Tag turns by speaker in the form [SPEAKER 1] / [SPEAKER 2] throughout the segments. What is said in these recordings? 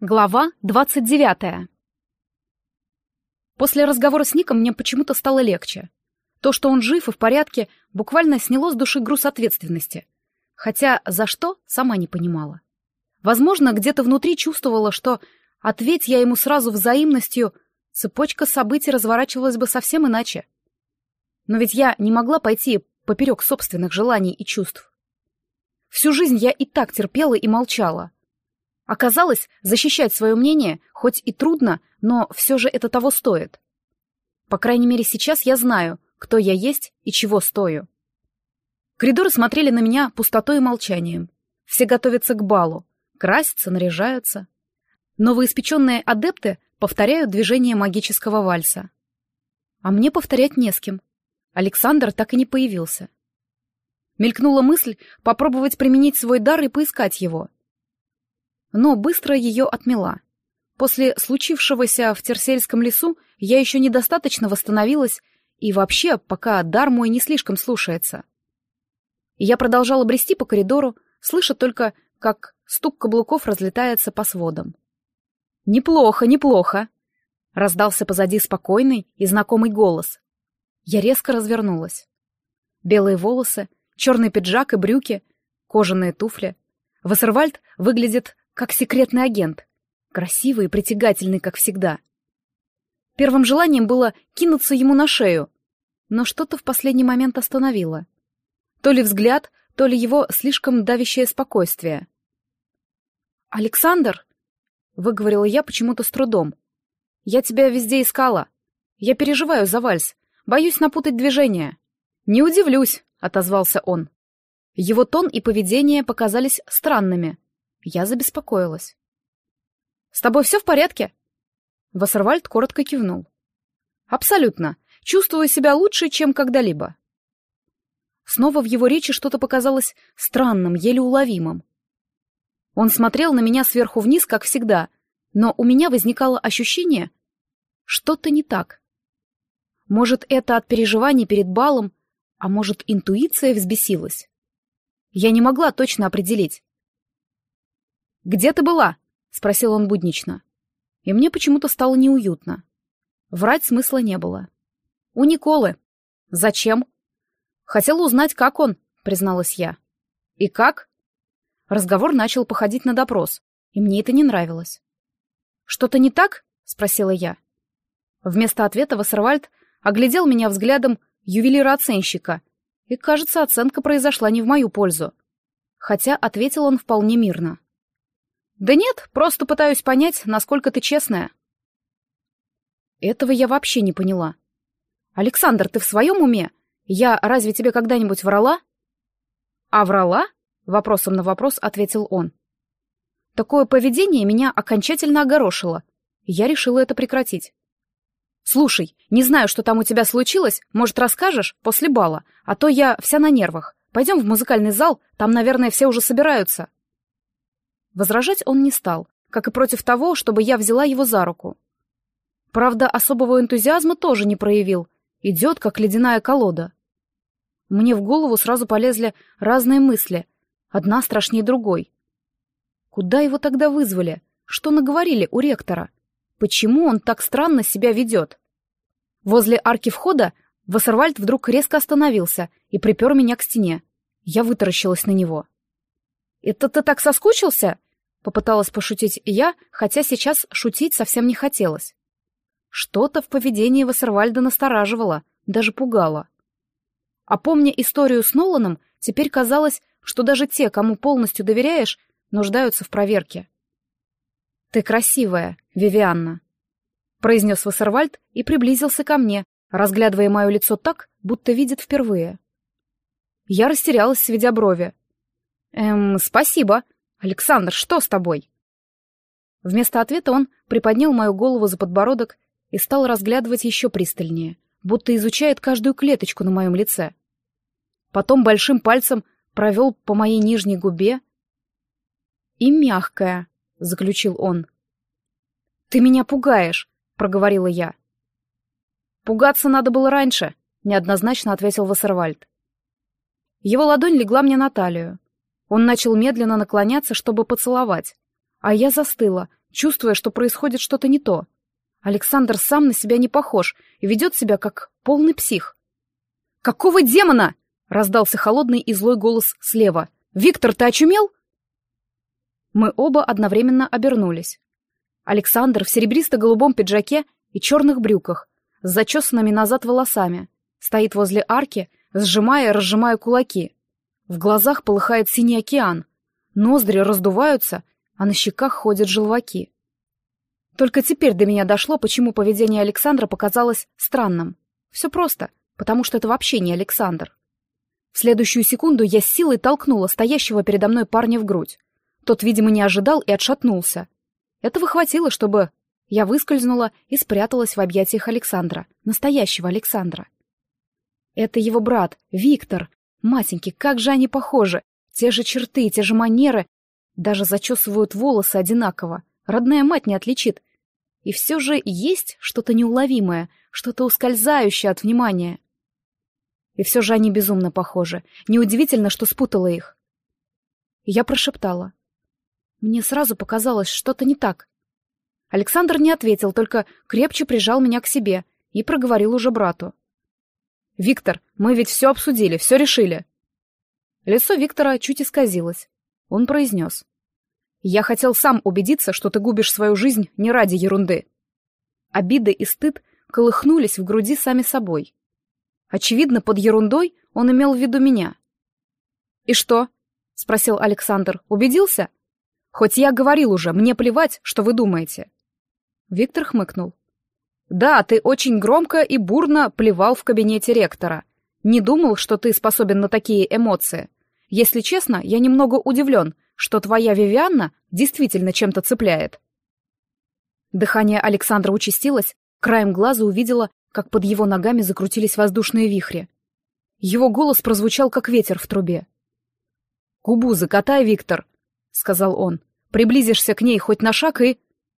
[SPEAKER 1] Глава 29. После разговора с Ником мне почему-то стало легче. То, что он жив и в порядке, буквально сняло с души груз ответственности. Хотя за что, сама не понимала. Возможно, где-то внутри чувствовала, что, ответь я ему сразу взаимностью, цепочка событий разворачивалась бы совсем иначе. Но ведь я не могла пойти поперек собственных желаний и чувств. Всю жизнь я и так терпела и молчала. Оказалось, защищать свое мнение, хоть и трудно, но все же это того стоит. По крайней мере, сейчас я знаю, кто я есть и чего стою. Коридоры смотрели на меня пустотой и молчанием. Все готовятся к балу, красятся, наряжаются. Новоиспеченные адепты повторяют движение магического вальса. А мне повторять не с кем. Александр так и не появился. Мелькнула мысль попробовать применить свой дар и поискать его. Но быстро ее отмела. После случившегося в Терсельском лесу я еще недостаточно восстановилась, и вообще, пока дар мой не слишком слушается. И я продолжала брести по коридору, слыша только, как стук каблуков разлетается по сводам. «Неплохо, неплохо!» — раздался позади спокойный и знакомый голос. Я резко развернулась. Белые волосы, черный пиджак и брюки, кожаные туфли. Вассервальд выглядит как секретный агент, красивый и притягательный, как всегда. Первым желанием было кинуться ему на шею, но что-то в последний момент остановило. То ли взгляд, то ли его слишком давящее спокойствие. «Александр!» — выговорила я почему-то с трудом. «Я тебя везде искала. Я переживаю за вальс, боюсь напутать движения». «Не удивлюсь», — отозвался он. Его тон и поведение показались странными. Я забеспокоилась. «С тобой все в порядке?» Вассервальд коротко кивнул. «Абсолютно. Чувствую себя лучше, чем когда-либо». Снова в его речи что-то показалось странным, еле уловимым. Он смотрел на меня сверху вниз, как всегда, но у меня возникало ощущение, что-то не так. Может, это от переживаний перед балом, а может, интуиция взбесилась. Я не могла точно определить. «Где ты была?» — спросил он буднично. И мне почему-то стало неуютно. Врать смысла не было. «У Николы». «Зачем?» «Хотела узнать, как он», — призналась я. «И как?» Разговор начал походить на допрос, и мне это не нравилось. «Что-то не так?» — спросила я. Вместо ответа Вассервальд оглядел меня взглядом ювелира-оценщика, и, кажется, оценка произошла не в мою пользу. Хотя ответил он вполне мирно. «Да нет, просто пытаюсь понять, насколько ты честная». Этого я вообще не поняла. «Александр, ты в своем уме? Я разве тебе когда-нибудь врала?» «А врала?» — вопросом на вопрос ответил он. Такое поведение меня окончательно огорошило, и я решила это прекратить. «Слушай, не знаю, что там у тебя случилось, может, расскажешь после бала, а то я вся на нервах. Пойдем в музыкальный зал, там, наверное, все уже собираются». Возражать он не стал, как и против того, чтобы я взяла его за руку. Правда, особого энтузиазма тоже не проявил, идет, как ледяная колода. Мне в голову сразу полезли разные мысли, одна страшнее другой. Куда его тогда вызвали? Что наговорили у ректора? Почему он так странно себя ведет? Возле арки входа Вассервальд вдруг резко остановился и припер меня к стене. Я вытаращилась на него. «Это ты так соскучился?» — попыталась пошутить я, хотя сейчас шутить совсем не хотелось. Что-то в поведении Вассервальда настораживало, даже пугало. А помня историю с Ноланом, теперь казалось, что даже те, кому полностью доверяешь, нуждаются в проверке. «Ты красивая, Вивианна», — произнес Вассервальд и приблизился ко мне, разглядывая мое лицо так, будто видит впервые. Я растерялась, сведя брови. «Спасибо. Александр, что с тобой?» Вместо ответа он приподнял мою голову за подбородок и стал разглядывать еще пристальнее, будто изучает каждую клеточку на моем лице. Потом большим пальцем провел по моей нижней губе. «И мягкая», — заключил он. «Ты меня пугаешь», — проговорила я. «Пугаться надо было раньше», — неоднозначно ответил Вассервальд. Его ладонь легла мне на талию. Он начал медленно наклоняться, чтобы поцеловать, а я застыла, чувствуя, что происходит что-то не то. Александр сам на себя не похож и ведет себя как полный псих. «Какого демона?» — раздался холодный и злой голос слева. «Виктор, ты очумел?» Мы оба одновременно обернулись. Александр в серебристо-голубом пиджаке и черных брюках, с зачесанными назад волосами, стоит возле арки, сжимая и разжимая кулаки. В глазах полыхает синий океан, ноздри раздуваются, а на щеках ходят желваки. Только теперь до меня дошло, почему поведение Александра показалось странным. Все просто, потому что это вообще не Александр. В следующую секунду я с силой толкнула стоящего передо мной парня в грудь. Тот, видимо, не ожидал и отшатнулся. Этого хватило, чтобы я выскользнула и спряталась в объятиях Александра, настоящего Александра. Это его брат, Виктор. Матеньки, как же они похожи. Те же черты, те же манеры. Даже зачесывают волосы одинаково. Родная мать не отличит. И все же есть что-то неуловимое, что-то ускользающее от внимания. И все же они безумно похожи. Неудивительно, что спутала их. Я прошептала. Мне сразу показалось, что-то не так. Александр не ответил, только крепче прижал меня к себе и проговорил уже брату. «Виктор, мы ведь все обсудили, все решили». Лицо Виктора чуть исказилось. Он произнес. «Я хотел сам убедиться, что ты губишь свою жизнь не ради ерунды». Обида и стыд колыхнулись в груди сами собой. Очевидно, под ерундой он имел в виду меня. «И что?» — спросил Александр. «Убедился? Хоть я говорил уже, мне плевать, что вы думаете». Виктор хмыкнул. «Да, ты очень громко и бурно плевал в кабинете ректора. Не думал, что ты способен на такие эмоции. Если честно, я немного удивлен, что твоя Вивианна действительно чем-то цепляет». Дыхание Александра участилось, краем глаза увидела, как под его ногами закрутились воздушные вихри. Его голос прозвучал, как ветер в трубе. «Губу закатай, Виктор», — сказал он. «Приблизишься к ней хоть на шаг и...»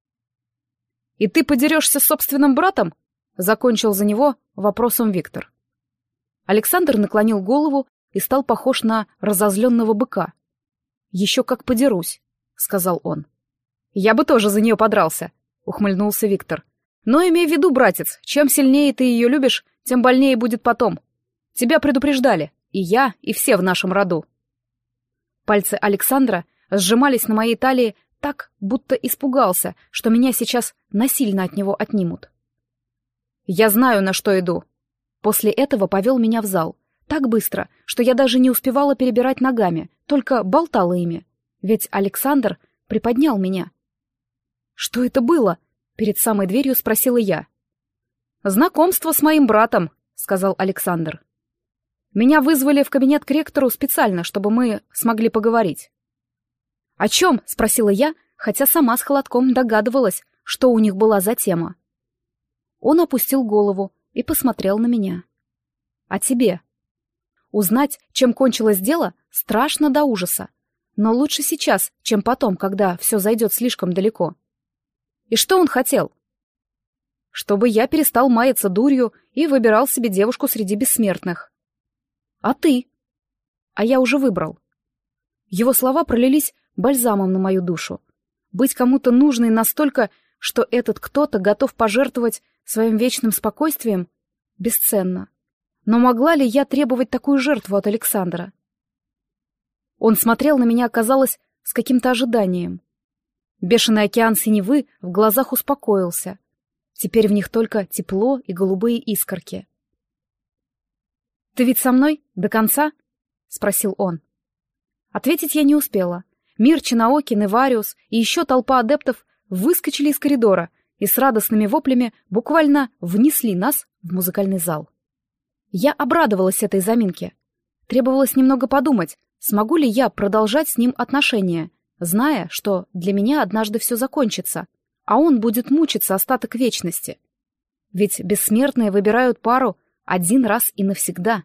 [SPEAKER 1] «И ты подерешься с собственным братом?» — закончил за него вопросом Виктор. Александр наклонил голову и стал похож на разозленного быка. «Еще как подерусь», — сказал он. «Я бы тоже за нее подрался», — ухмыльнулся Виктор. «Но имей в виду, братец, чем сильнее ты ее любишь, тем больнее будет потом. Тебя предупреждали, и я, и все в нашем роду». Пальцы Александра сжимались на моей талии так, будто испугался, что меня сейчас насильно от него отнимут. «Я знаю, на что иду». После этого повел меня в зал. Так быстро, что я даже не успевала перебирать ногами, только болтала ими. Ведь Александр приподнял меня. «Что это было?» — перед самой дверью спросила я. «Знакомство с моим братом», — сказал Александр. «Меня вызвали в кабинет к ректору специально, чтобы мы смогли поговорить». «О чем?» — спросила я, хотя сама с холодком догадывалась, что у них была за тема. Он опустил голову и посмотрел на меня. «О тебе. Узнать, чем кончилось дело, страшно до ужаса, но лучше сейчас, чем потом, когда все зайдет слишком далеко». «И что он хотел?» «Чтобы я перестал маяться дурью и выбирал себе девушку среди бессмертных». «А ты?» «А я уже выбрал». Его слова пролились бальзамом на мою душу. Быть кому-то нужной настолько, что этот кто-то готов пожертвовать своим вечным спокойствием, бесценно. Но могла ли я требовать такую жертву от Александра? Он смотрел на меня, казалось, с каким-то ожиданием. Бешеный океан синевы в глазах успокоился. Теперь в них только тепло и голубые искорки. «Ты ведь со мной до конца?» — спросил он. Ответить я не успела. Мир, Чинаокин, Ивариус и еще толпа адептов выскочили из коридора и с радостными воплями буквально внесли нас в музыкальный зал. Я обрадовалась этой заминке. Требовалось немного подумать, смогу ли я продолжать с ним отношения, зная, что для меня однажды все закончится, а он будет мучиться остаток вечности. Ведь бессмертные выбирают пару один раз и навсегда.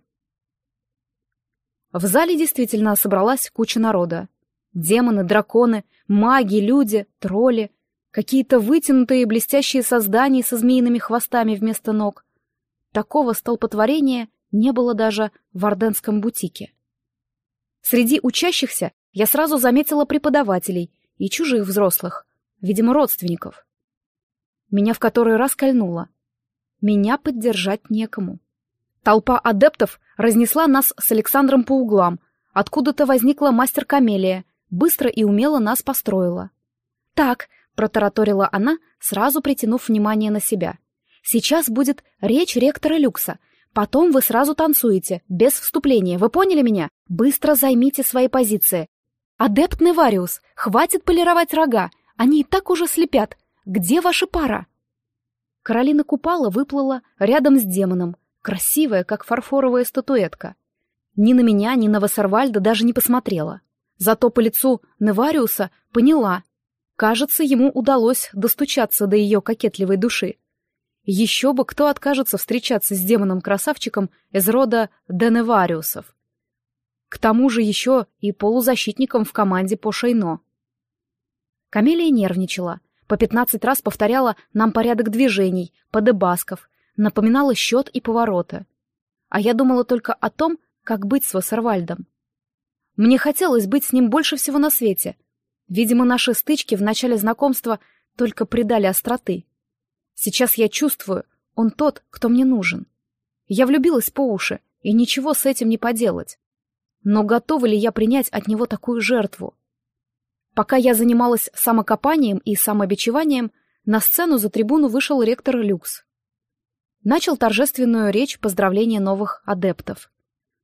[SPEAKER 1] В зале действительно собралась куча народа. Демоны, драконы, маги, люди, тролли, какие-то вытянутые блестящие создания со змеиными хвостами вместо ног. Такого столпотворения не было даже в Орденском бутике. Среди учащихся я сразу заметила преподавателей и чужих взрослых. видимо, родственников. Меня в который раз кольнуло. Меня поддержать некому. Толпа адептов разнесла нас с Александром по углам. Откуда-то возникла мастер Камелия, быстро и умело нас построила. «Так», — протараторила она, сразу притянув внимание на себя. «Сейчас будет речь ректора Люкса. Потом вы сразу танцуете, без вступления. Вы поняли меня? Быстро займите свои позиции. Адепт Невариус, хватит полировать рога. Они и так уже слепят. Где ваша пара?» Каролина Купала выплыла рядом с демоном, красивая, как фарфоровая статуэтка. Ни на меня, ни на Вассервальда даже не посмотрела. Зато по лицу Невариуса поняла. Кажется, ему удалось достучаться до ее кокетливой души. Еще бы кто откажется встречаться с демоном-красавчиком из рода Деневариусов. К тому же еще и полузащитником в команде по Шейно. Камелия нервничала, по 15 раз повторяла нам порядок движений, подебасков, напоминала счет и повороты. А я думала только о том, как быть с Вассервальдом. Мне хотелось быть с ним больше всего на свете. Видимо, наши стычки в начале знакомства только придали остроты. Сейчас я чувствую, он тот, кто мне нужен. Я влюбилась по уши, и ничего с этим не поделать. Но готова ли я принять от него такую жертву? Пока я занималась самокопанием и самобичеванием, на сцену за трибуну вышел ректор Люкс. Начал торжественную речь поздравления новых адептов.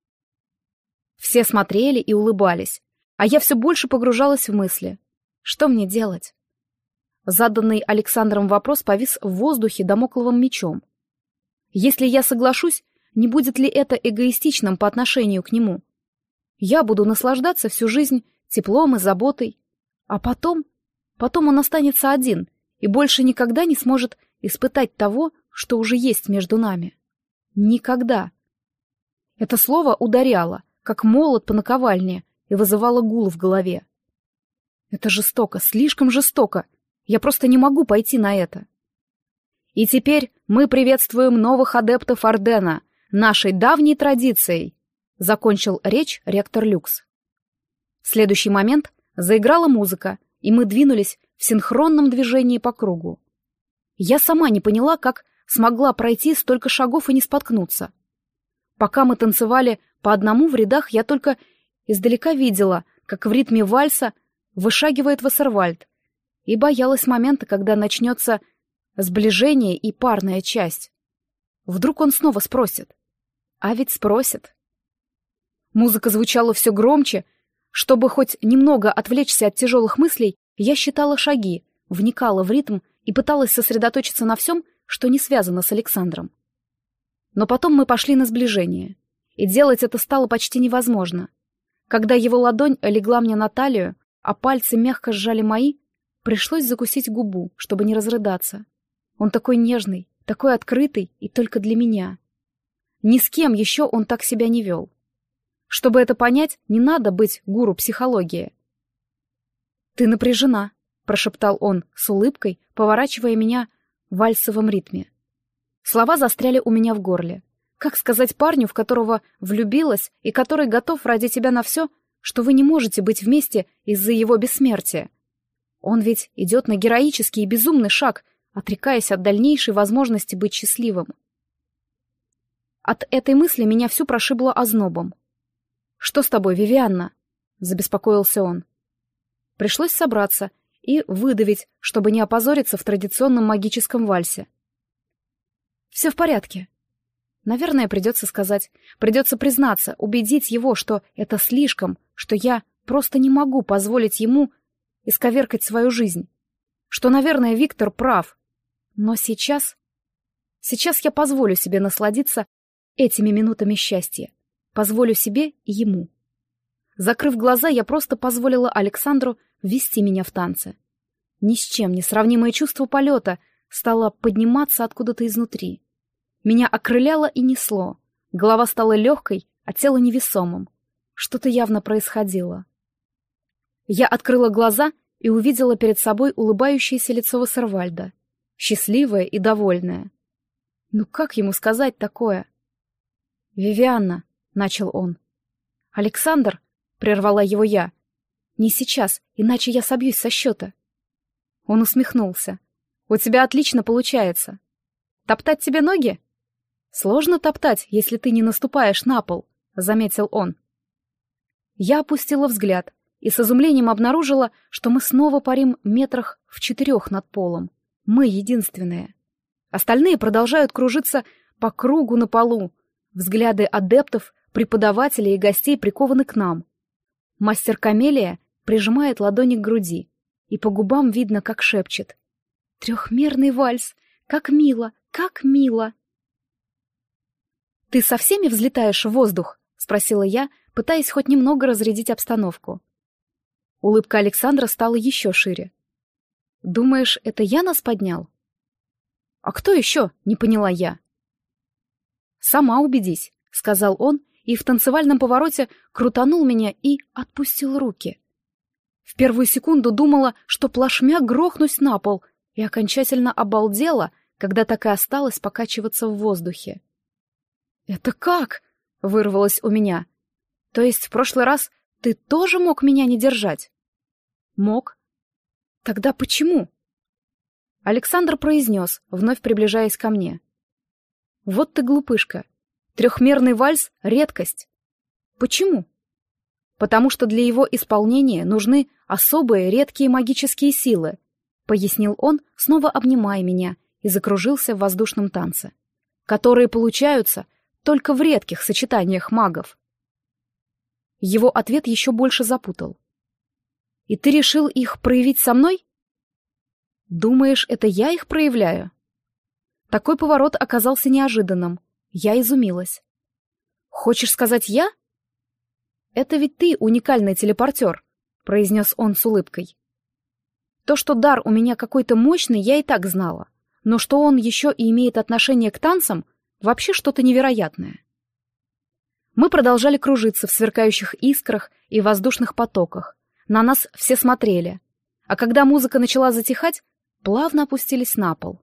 [SPEAKER 1] Все смотрели и улыбались, а я все больше погружалась в мысли. Что мне делать? Заданный Александром вопрос повис в воздухе дамокловым мечом. Если я соглашусь, не будет ли это эгоистичным по отношению к нему? Я буду наслаждаться всю жизнь теплом и заботой, а потом он останется один и больше никогда не сможет испытать того, что уже есть между нами. Никогда. Это слово ударяло, как молот по наковальне, и вызывало гул в голове. Это жестоко, слишком жестоко. Я просто не могу пойти на это. И теперь мы приветствуем новых адептов Ордена, нашей давней традицией, закончил речь ректор Люкс. В следующий момент заиграла музыка, и мы двинулись в синхронном движении по кругу. Я сама не поняла, как смогла пройти столько шагов и не споткнуться. Пока мы танцевали по одному в рядах, я только издалека видела, как в ритме вальса вышагивает Вассервальд, и боялась момента, когда начнется сближение и парная часть. Вдруг он снова спросит. А ведь спросит. Музыка звучала все громче. Чтобы хоть немного отвлечься от тяжелых мыслей, я считала шаги, вникала в ритм и пыталась сосредоточиться на всем, что не связано с Александром. Но потом мы пошли на сближение, и делать это стало почти невозможно. Когда его ладонь легла мне на талию, а пальцы мягко сжали мои, пришлось закусить губу, чтобы не разрыдаться. Он такой нежный, такой открытый и только для меня. Ни с кем еще он так себя не вел. Чтобы это понять, не надо быть гуру психологии. «Ты напряжена», — прошептал он с улыбкой, поворачивая меня в вальсовом ритме. Слова застряли у меня в горле. Как сказать парню, в которого влюбилась и который готов ради тебя на все, что вы не можете быть вместе из-за его бессмертия? Он ведь идет на героический и безумный шаг, отрекаясь от дальнейшей возможности быть счастливым. От этой мысли меня всю прошибло ознобом. «Что с тобой, Вивианна?» — забеспокоился он. Пришлось собраться и выдавить, чтобы не опозориться в традиционном магическом вальсе. «Все в порядке». Наверное, придется сказать, придется признаться, убедить его, что это слишком, что я просто не могу позволить ему исковеркать свою жизнь, что, наверное, Виктор прав. Но сейчас я позволю себе насладиться этими минутами счастья, позволю себе и ему. Закрыв глаза, я просто позволила Александру ввести меня в танцы. Ни с чем не сравнимое чувство полета стало подниматься откуда-то изнутри. Меня окрыляло и несло, голова стала легкой, а тело невесомым. Что-то явно происходило. Я открыла глаза и увидела перед собой улыбающееся лицо Вассервальда, счастливое и довольное. Ну как ему сказать такое? «Вивианна», — начал он. «Александр», — прервала его я, — «не сейчас, иначе я собьюсь со счета». Он усмехнулся. «У тебя отлично получается. Топтать тебе ноги?» «Сложно топтать, если ты не наступаешь на пол», — заметил он. Я опустила взгляд и с изумлением обнаружила, что мы снова парим метрах в 4 над полом. Мы единственные. Остальные продолжают кружиться по кругу на полу. Взгляды адептов, преподавателей и гостей прикованы к нам. Мастер Камелия прижимает ладони к груди, и по губам видно, как шепчет. «Трехмерный вальс! Как мило! Как мило!» «Ты со всеми взлетаешь в воздух?» — спросила я, пытаясь хоть немного разрядить обстановку. Улыбка Александра стала еще шире. «Думаешь, это я нас поднял?» «А кто еще?» — не поняла я. «Сама убедись», — сказал он, и в танцевальном повороте крутанул меня и отпустил руки. В первую секунду думала, что плашмя грохнусь на пол, и окончательно обалдела, когда так и осталась покачиваться в воздухе. «Это как?» — вырвалось у меня. «То есть в прошлый раз ты тоже мог меня не держать?» «Мог». «Тогда почему?» Александр произнес, вновь приближаясь ко мне. «Вот ты глупышка. Трехмерный вальс — редкость. Почему?» «Потому что для его исполнения нужны особые редкие магические силы», — пояснил он, снова обнимая меня, и закружился в воздушном танце, «которые получаются только в редких сочетаниях магов». Его ответ еще больше запутал. «И ты решил их проявить со мной?» «Думаешь, это я их проявляю?» Такой поворот оказался неожиданным. Я изумилась. «Хочешь сказать я?» «Это ведь ты уникальный телепортер», — произнес он с улыбкой. «То, что дар у меня какой-то мощный, я и так знала, но что он еще и имеет отношение к танцам, вообще что-то невероятное». Мы продолжали кружиться в сверкающих искрах и воздушных потоках. На нас все смотрели, а когда музыка начала затихать, плавно опустились на пол.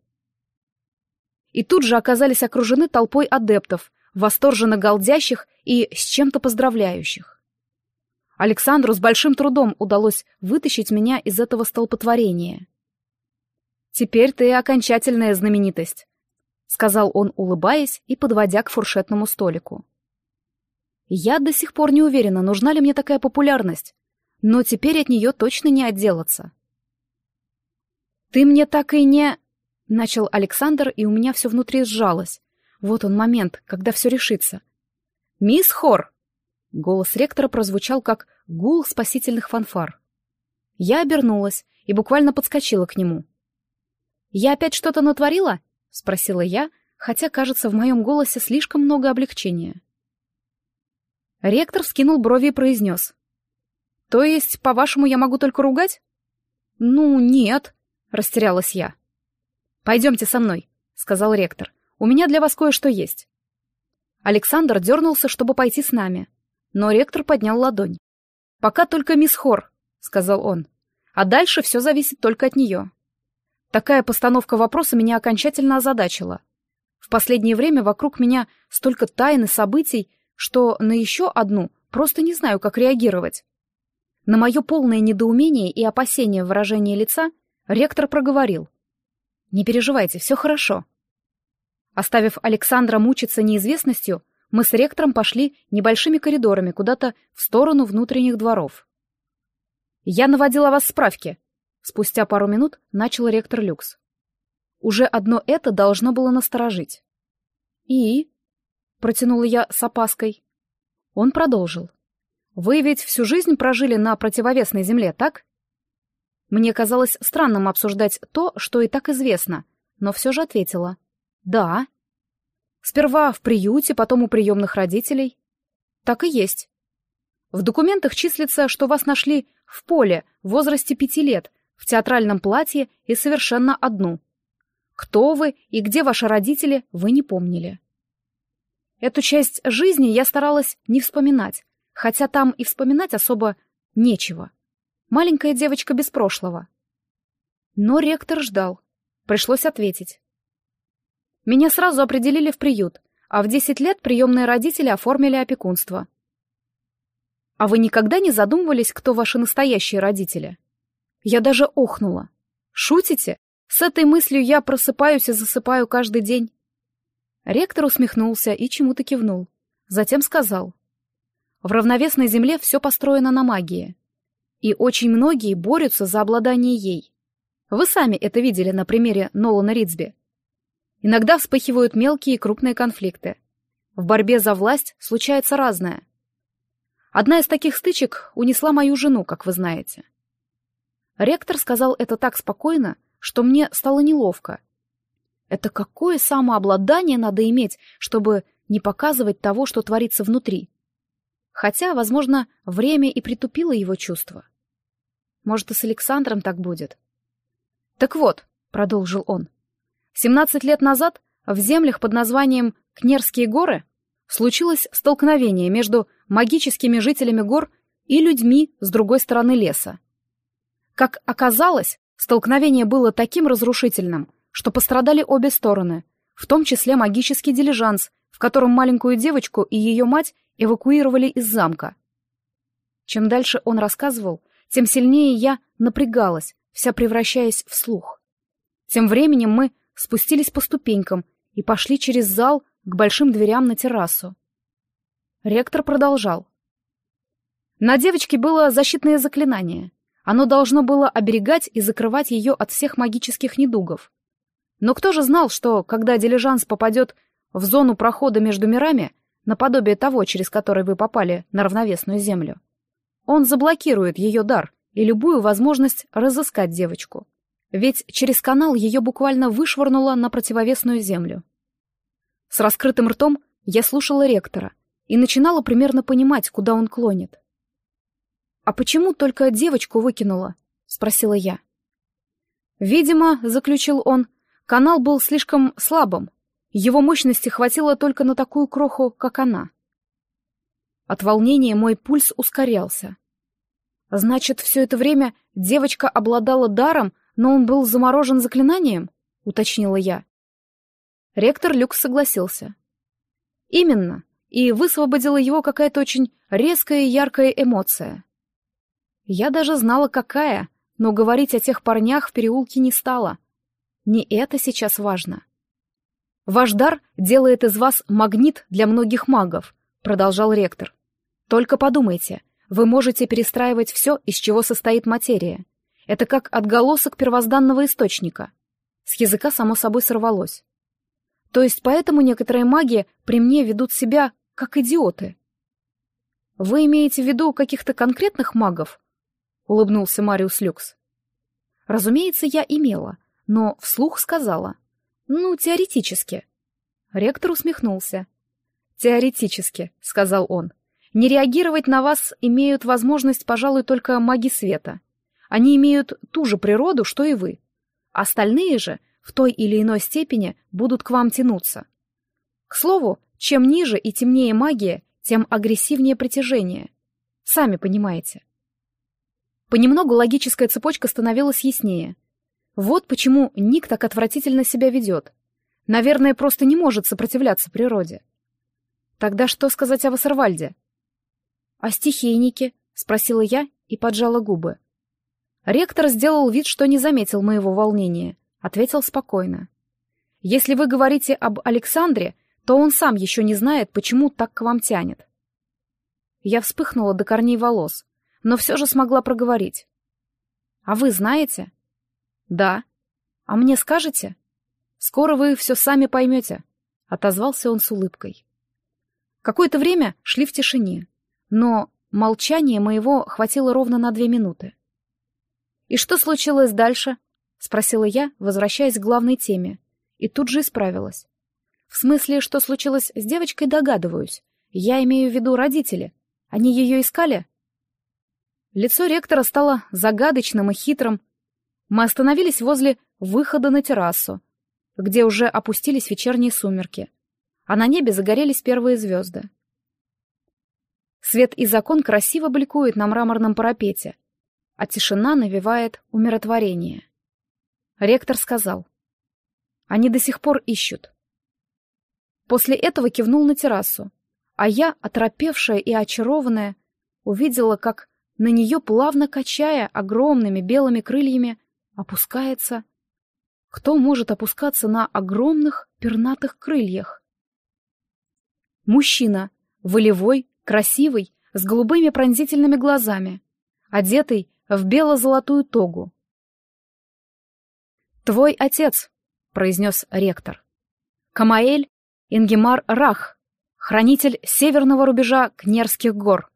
[SPEAKER 1] И тут же оказались окружены толпой адептов, восторженно галдящих и с чем-то поздравляющих. Александру с большим трудом удалось вытащить меня из этого столпотворения. «Теперь ты окончательная знаменитость», — сказал он, улыбаясь и подводя к фуршетному столику. Я до сих пор не уверена, нужна ли мне такая популярность, но теперь от нее точно не отделаться. «Ты мне так и не...» — начал Александр, и у меня все внутри сжалось. Вот он момент, когда все решится. «Мисс Хор!» — голос ректора прозвучал, как гул спасительных фанфар. Я обернулась и буквально подскочила к нему. «Я опять что-то натворила?» — спросила я, хотя, кажется, в моем голосе слишком много облегчения. Ректор вскинул брови и произнес. «То есть, по-вашему, я могу только ругать?» «Ну, нет», — растерялась я. «Пойдемте со мной», — сказал ректор. «У меня для вас кое-что есть». Александр дернулся, чтобы пойти с нами, но ректор поднял ладонь. «Пока только мисс Хор», — сказал он, «а дальше все зависит только от нее». Такая постановка вопроса меня окончательно озадачила. В последнее время вокруг меня столько тайн и событий, что на еще одну просто не знаю, как реагировать. На мое полное недоумение и опасение в выражении лица ректор проговорил. «Не переживайте, все хорошо». Оставив Александра мучиться неизвестностью, мы с ректором пошли небольшими коридорами куда-то в сторону внутренних дворов. «Я наводила вас справки», — спустя пару минут начал ректор Люкс. Уже одно это должно было насторожить. «И?» — протянула я с опаской. Он продолжил. «Вы ведь всю жизнь прожили на противовесной земле, так?» Мне казалось странным обсуждать то, что и так известно, но все же ответила. «Да». «Сперва в приюте, потом у приемных родителей?» «Так и есть». «В документах числится, что вас нашли в поле в возрасте 5 лет, в театральном платье и совершенно одну. Кто вы и где ваши родители, вы не помнили». Эту часть жизни я старалась не вспоминать, хотя там и вспоминать особо нечего. Маленькая девочка без прошлого. Но ректор ждал. Пришлось ответить. Меня сразу определили в приют, а в 10 лет приемные родители оформили опекунство. А вы никогда не задумывались, кто ваши настоящие родители? Я даже охнула. Шутите? С этой мыслью я просыпаюсь и засыпаю каждый день. Ректор усмехнулся и чему-то кивнул. Затем сказал: в равновесной земле все построено на магии. И очень многие борются за обладание ей. Вы сами это видели на примере Нолана Ридсби. Иногда вспыхивают мелкие и крупные конфликты. В борьбе за власть случается разное. Одна из таких стычек унесла мою жену, как вы знаете. Ректор сказал это так спокойно, что мне стало неловко. Это какое самообладание надо иметь, чтобы не показывать того, что творится внутри? Хотя, возможно, время и притупило его чувства. Может, и с Александром так будет. Так вот, продолжил он, 17 лет назад в землях под названием Кнерские горы случилось столкновение между магическими жителями гор и людьми с другой стороны леса. Как оказалось, столкновение было таким разрушительным, что пострадали обе стороны, в том числе магический дилижанс, в котором маленькую девочку и ее мать эвакуировали из замка. Чем дальше он рассказывал, тем сильнее я напрягалась, вся превращаясь в слух. Тем временем мы спустились по ступенькам и пошли через зал к большим дверям на террасу. Ректор продолжал. На девочке было защитное заклинание. Оно должно было оберегать и закрывать ее от всех магических недугов. Но кто же знал, что, когда дилижанс попадет в зону прохода между мирами, наподобие того, через который вы попали на равновесную землю, он заблокирует ее дар и любую возможность разыскать девочку. Ведь через канал ее буквально вышвырнуло на противовесную землю. С раскрытым ртом я слушала ректора и начинала примерно понимать, куда он клонит. «А почему только девочку выкинула?» — спросила я. «Видимо, — заключил он, — канал был слишком слабым. Его мощности хватило только на такую кроху, как она». От волнения мой пульс ускорялся. «Значит, все это время девочка обладала даром, но он был заморожен заклинанием?» — уточнила я. Ректор Люкс согласился. «Именно, и высвободила его какая-то очень резкая и яркая эмоция. Я даже знала, какая, но говорить о тех парнях в переулке не стала. Не это сейчас важно. Ваш дар делает из вас магнит для многих магов», — продолжал ректор. «Только подумайте, вы можете перестраивать все, из чего состоит материя. Это как отголосок первозданного источника». С языка само собой сорвалось. «То есть поэтому некоторые маги при мне ведут себя как идиоты». «Вы имеете в виду каких-то конкретных магов?» — улыбнулся Мариус Люкс. «Разумеется, я имела, но вслух сказала. Ну, теоретически». Ректор усмехнулся. «Теоретически», — сказал он. «Не реагировать на вас имеют возможность, пожалуй, только маги света. Они имеют ту же природу, что и вы. Остальные же в той или иной степени будут к вам тянуться. К слову, чем ниже и темнее магия, тем агрессивнее притяжение. Сами понимаете». Понемногу логическая цепочка становилась яснее. Вот почему Ник так отвратительно себя ведет. Наверное, просто не может сопротивляться природе. Тогда что сказать о Вассервальде? «О стихийнике?» — спросила я и поджала губы. Ректор сделал вид, что не заметил моего волнения, ответил спокойно. «Если вы говорите об Александре, то он сам еще не знает, почему так к вам тянет». Я вспыхнула до корней волос, но все же смогла проговорить. «А вы знаете?» «Да». «А мне скажете?» «Скоро вы все сами поймете», — отозвался он с улыбкой. Какое-то время шли в тишине, но молчания моего хватило ровно на 2 минуты. «И что случилось дальше?» — спросила я, возвращаясь к главной теме, и тут же исправилась. «В смысле, что случилось с девочкой, догадываюсь. Я имею в виду родители. Они ее искали?» Лицо ректора стало загадочным и хитрым. Мы остановились возле выхода на террасу, где уже опустились вечерние сумерки, а на небе загорелись первые звезды. Свет из окон красиво бликует на мраморном парапете, а тишина навевает умиротворение. Ректор сказал: «Они до сих пор ищут». После этого кивнул на террасу, а я, оторопевшая и очарованная, увидела, как на нее, плавно качая огромными белыми крыльями, Опускается. Кто может опускаться на огромных пернатых крыльях? Мужчина, волевой, красивый, с голубыми пронзительными глазами, одетый в бело-золотую тогу. «Твой отец», — произнес ректор. «Камаэль Ингемар Рах, хранитель северного рубежа Кнерских гор».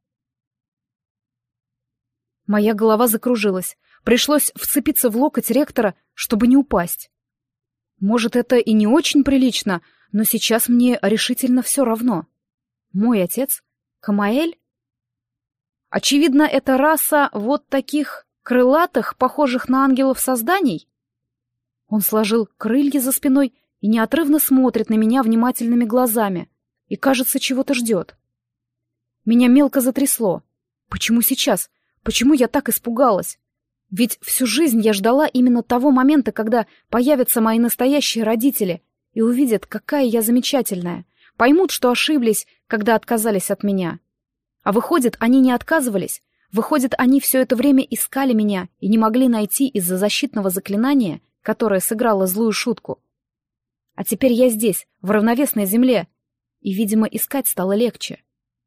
[SPEAKER 1] Моя голова закружилась. Пришлось вцепиться в локоть ректора, чтобы не упасть. Может, это и не очень прилично, но сейчас мне решительно все равно. Мой отец? Камаэль? Очевидно, это раса вот таких крылатых, похожих на ангелов созданий. Он сложил крылья за спиной и неотрывно смотрит на меня внимательными глазами и, кажется, чего-то ждет. Меня мелко затрясло. Почему сейчас? Почему я так испугалась? Ведь всю жизнь я ждала именно того момента, когда появятся мои настоящие родители и увидят, какая я замечательная, поймут, что ошиблись, когда отказались от меня. А выходит, они не отказывались, выходит, они все это время искали меня и не могли найти из-за защитного заклинания, которое сыграло злую шутку. А теперь я здесь, в равновесной земле, и, видимо, искать стало легче.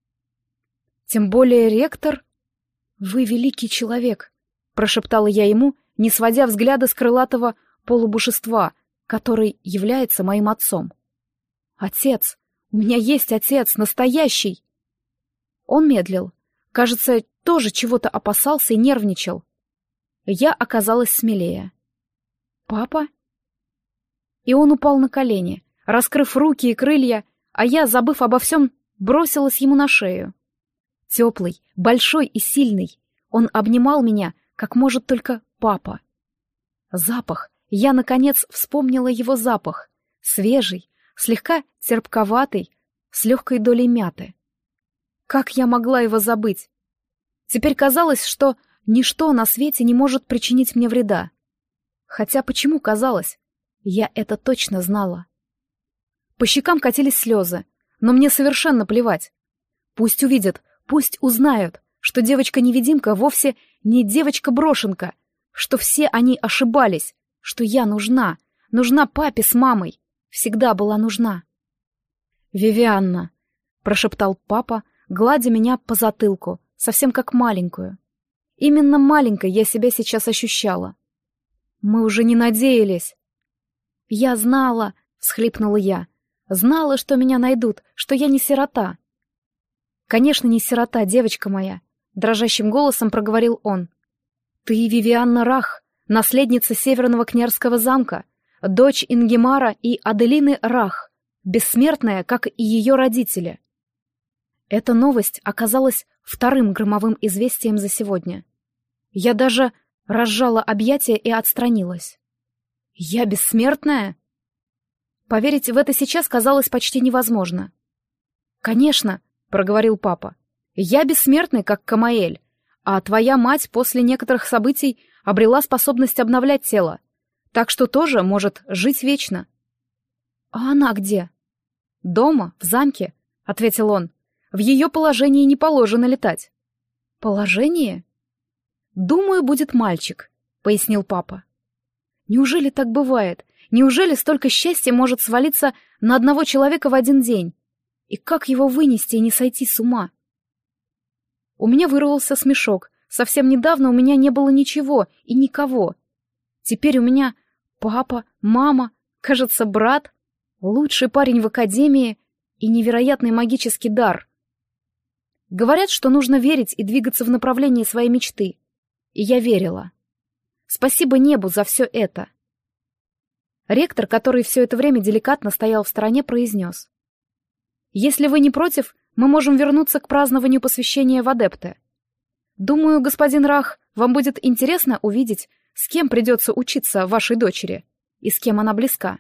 [SPEAKER 1] Тем более ректор... «Вы великий человек», — прошептала я ему, не сводя взгляда с крылатого полубожества, который является моим отцом. «Отец! У меня есть отец, настоящий!» Он медлил. Кажется, тоже чего-то опасался и нервничал. Я оказалась смелее. «Папа?» И он упал на колени, раскрыв руки и крылья, а я, забыв обо всем, бросилась ему на шею. Теплый, большой и сильный. Он обнимал меня, как может только папа. Запах. Я, наконец, вспомнила его запах. Свежий, слегка терпковатый, с легкой долей мяты. Как я могла его забыть? Теперь казалось, что ничто на свете не может причинить мне вреда. Хотя почему казалось? Я это точно знала. По щекам катились слезы, но мне совершенно плевать. Пусть увидят, пусть узнают, что девочка-невидимка вовсе не девочка-брошенка, что все они ошибались, что я нужна папе с мамой, всегда была нужна. «Вивианна», — прошептал папа, гладя меня по затылку, совсем как маленькую. Именно маленькой я себя сейчас ощущала. Мы уже не надеялись. «Я знала», — всхлипнула я, — «знала, что меня найдут, что я не сирота». «Конечно, не сирота, девочка моя», — дрожащим голосом проговорил он. «Ты Вивианна Рах, наследница Северного Кнерского замка, дочь Ингемара и Аделины Рах, бессмертная, как и ее родители». Эта новость оказалась вторым громовым известием за сегодня. Я даже разжала объятия и отстранилась. «Я бессмертная?» Поверить в это сейчас казалось почти невозможно. «Конечно», — проговорил папа, — «я бессмертный, как Камаэль, а твоя мать после некоторых событий обрела способность обновлять тело, так что тоже может жить вечно». «А она где?» «Дома, в замке», — ответил он. «В ее положении не положено летать». «Положение?» «Думаю, будет мальчик», — пояснил папа. «Неужели так бывает? Неужели столько счастья может свалиться на одного человека в один день? И как его вынести и не сойти с ума?» У меня вырвался смешок. Совсем недавно у меня не было ничего и никого. Теперь у меня папа, мама, кажется, брат, лучший парень в академии и невероятный магический дар. Говорят, что нужно верить и двигаться в направлении своей мечты. И я верила. Спасибо небу за все это. Ректор, который все это время деликатно стоял в стороне, произнес: «Если вы не против, мы можем вернуться к празднованию посвящения в адепты. Думаю, господин Рах, вам будет интересно увидеть, с кем придется учиться вашей дочери и с кем она близка».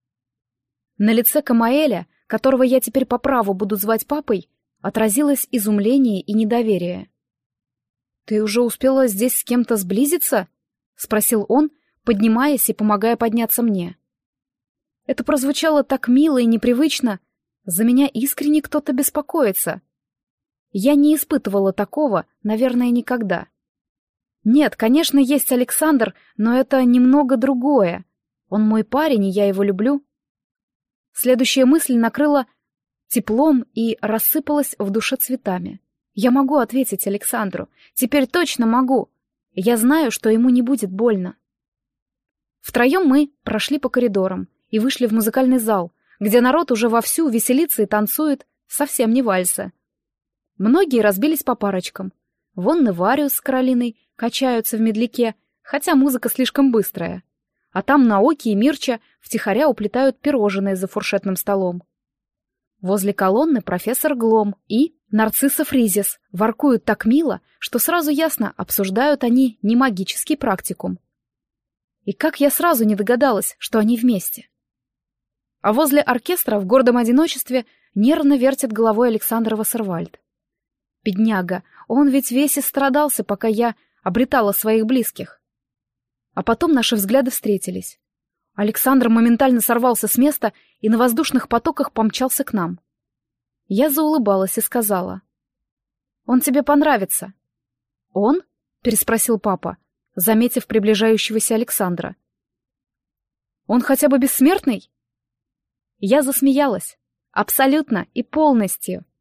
[SPEAKER 1] На лице Камаэля, которого я теперь по праву буду звать папой, отразилось изумление и недоверие. «Ты уже успела здесь с кем-то сблизиться?» — спросил он, поднимаясь и помогая подняться мне. Это прозвучало так мило и непривычно. За меня искренне кто-то беспокоится. Я не испытывала такого, наверное, никогда. Нет, конечно, есть Александр, но это немного другое. Он мой парень, и я его люблю. Следующая мысль накрыла теплом и рассыпалась в душе цветами. Я могу ответить Александру. Теперь точно могу. Я знаю, что ему не будет больно. Втроем мы прошли по коридорам и вышли в музыкальный зал, где народ уже вовсю веселится и танцует, совсем не вальсы. Многие разбились по парочкам. Вон Невариус с Каролиной качаются в медляке, хотя музыка слишком быстрая. А там Наоки и Мирча втихаря уплетают пирожные за фуршетным столом. Возле колонны профессор Глом и Нарцисса Фризис воркуют так мило, что сразу ясно, обсуждают они не магический практикум. И как я сразу не догадалась, что они вместе. А возле оркестра в гордом одиночестве нервно вертит головой Александр Вассервальд. Бедняга, он ведь весь истрадался, пока я обретала своих близких. А потом наши взгляды встретились. Александр моментально сорвался с места и на воздушных потоках помчался к нам. Я заулыбалась и сказала: «Он тебе понравится». «Он?» — переспросил папа, заметив приближающегося Александра. «Он хотя бы бессмертный?» Я засмеялась. Абсолютно и полностью.